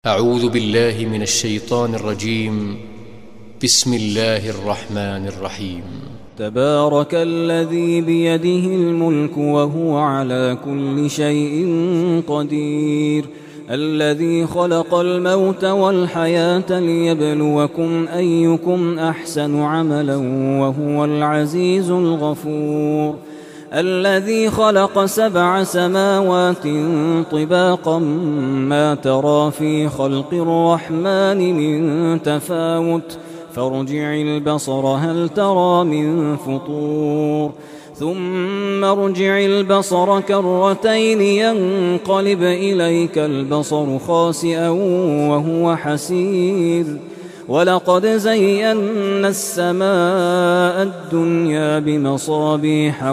أعوذ بالله من الشيطان الرجيم. بسم الله الرحمن الرحيم. تبارك الذي بيده الملك وهو على كل شيء قدير، الذي خلق الموت والحياة ليبلوكم أيكم أحسن عملا وهو العزيز الغفور، الذي خلق 7 سماوات طباقا ما ترى في خلق الرحمن من تفاوت فارجع البصر هل ترى من فطور، ثم ارجع البصر كرتين ينقلب إليك البصر خاسئا وهو حسير، ولقد زينا السماء الدنيا بمصابيح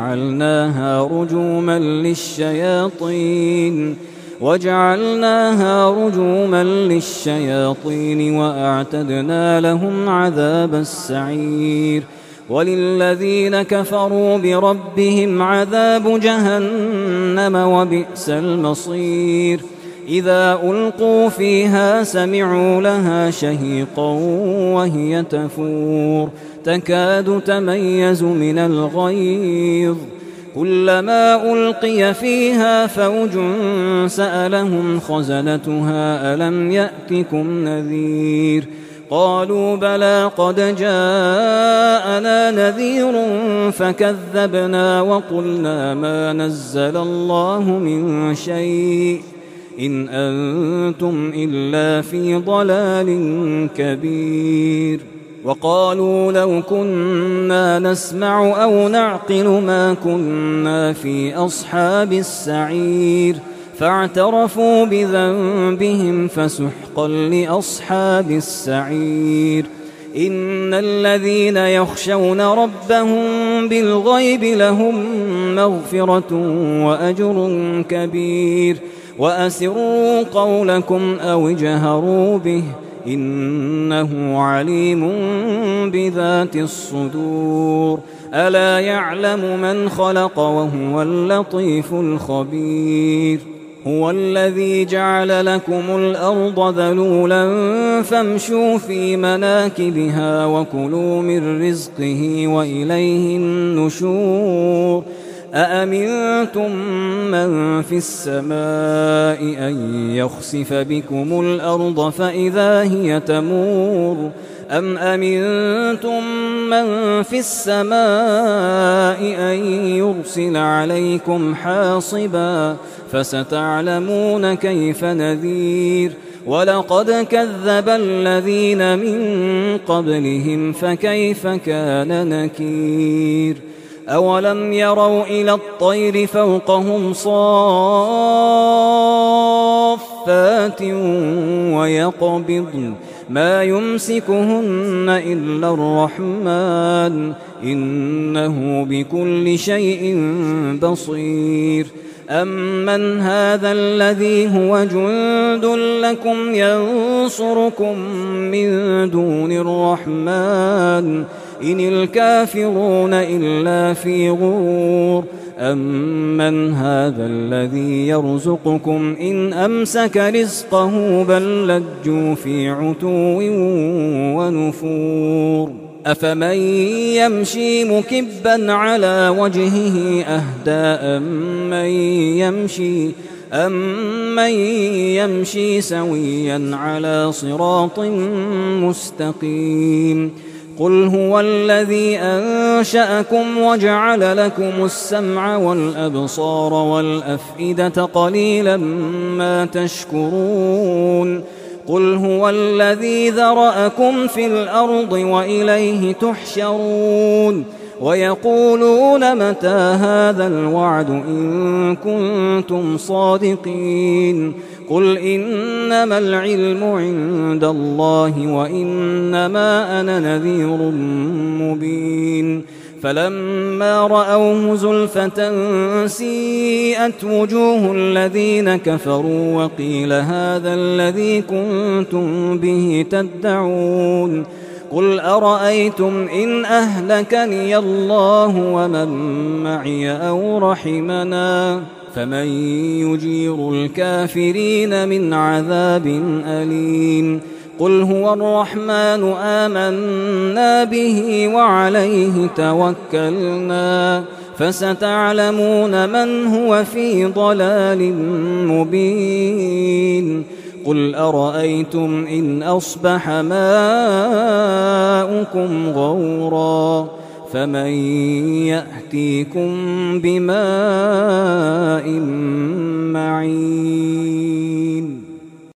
وجعلناها رجوما للشياطين وأعتدنا لهم عذاب السعير، وللذين كفروا بربهم عذاب جهنم وبئس المصير، إذا ألقوا فيها سمعوا لها شهيقا وهي تفور تكاد تميز من الغيظ، كلما ألقي فيها فوج سألهم خزنتها ألم يأتكم نذير، قالوا بلى قد جاءنا نذير فكذبنا وقلنا ما نزل الله من شيء إن أنتم إلا في ضلال كبير، وقالوا لو كنا نسمع أو نعقل ما كنا في أصحاب السعير، فاعترفوا بذنبهم فسحقا لأصحاب السعير، إن الذين يخشون ربهم بالغيب لهم مغفرة وأجر كبير، وأسروا قولكم أو اجهروا به إنه عليم بذات الصدور، ألا يعلم من خلق وهو اللطيف الخبير، هو الذي جعل لكم الأرض ذلولا فامشوا في مناكبها وكلوا من رزقه وإليه النشور، أأمنتم من في السماء أن يخسف بكم الأرض فإذا هي تمور، أم أمنتم من في السماء أن يرسل عليكم حاصبا فستعلمون كيف نذير، ولقد كذب الذين من قبلهم فكيف كان نكير، أولم يروا إلى الطير فوقهم صافات ويقبضن ما يمسكهن إلا الرحمن إنه بكل شيء بصير، أمن هذا الذي هو جند لكم ينصركم من دون الرحمن إن الكافرون إلا في غرور، أمن هذا الذي يرزقكم إن أمسك رزقه بل لجوا في عتو ونفور، أفمن يمشي مكبا على وجهه أهدى أمن يمشي سويا على صراط مستقيم، قل هو الذي أنشأكم وجعل لكم السمع والأبصار والأفئدة قليلا ما تشكرون، قل هو الذي ذرأكم في الأرض وإليه تحشرون، ويقولون متى هذا الوعد إن كنتم صادقين، قل إنما العلم عند الله وإنما أنا نذير مبين، فلما رأوه زلفة سيئت وجوه الذين كفروا وقيل هذا الذي كنتم به تدعون، قل أرأيتم إن أهلكني الله ومن معي أو رحمنا فمن يجير الكافرين من عذاب أليم قل هو الرحمن آمنا به وعليه توكلنا فستعلمون من هو في ضلال مبين قل أرأيتم إن أصبح ماؤكم غورا فمن يأتيكم بماء معين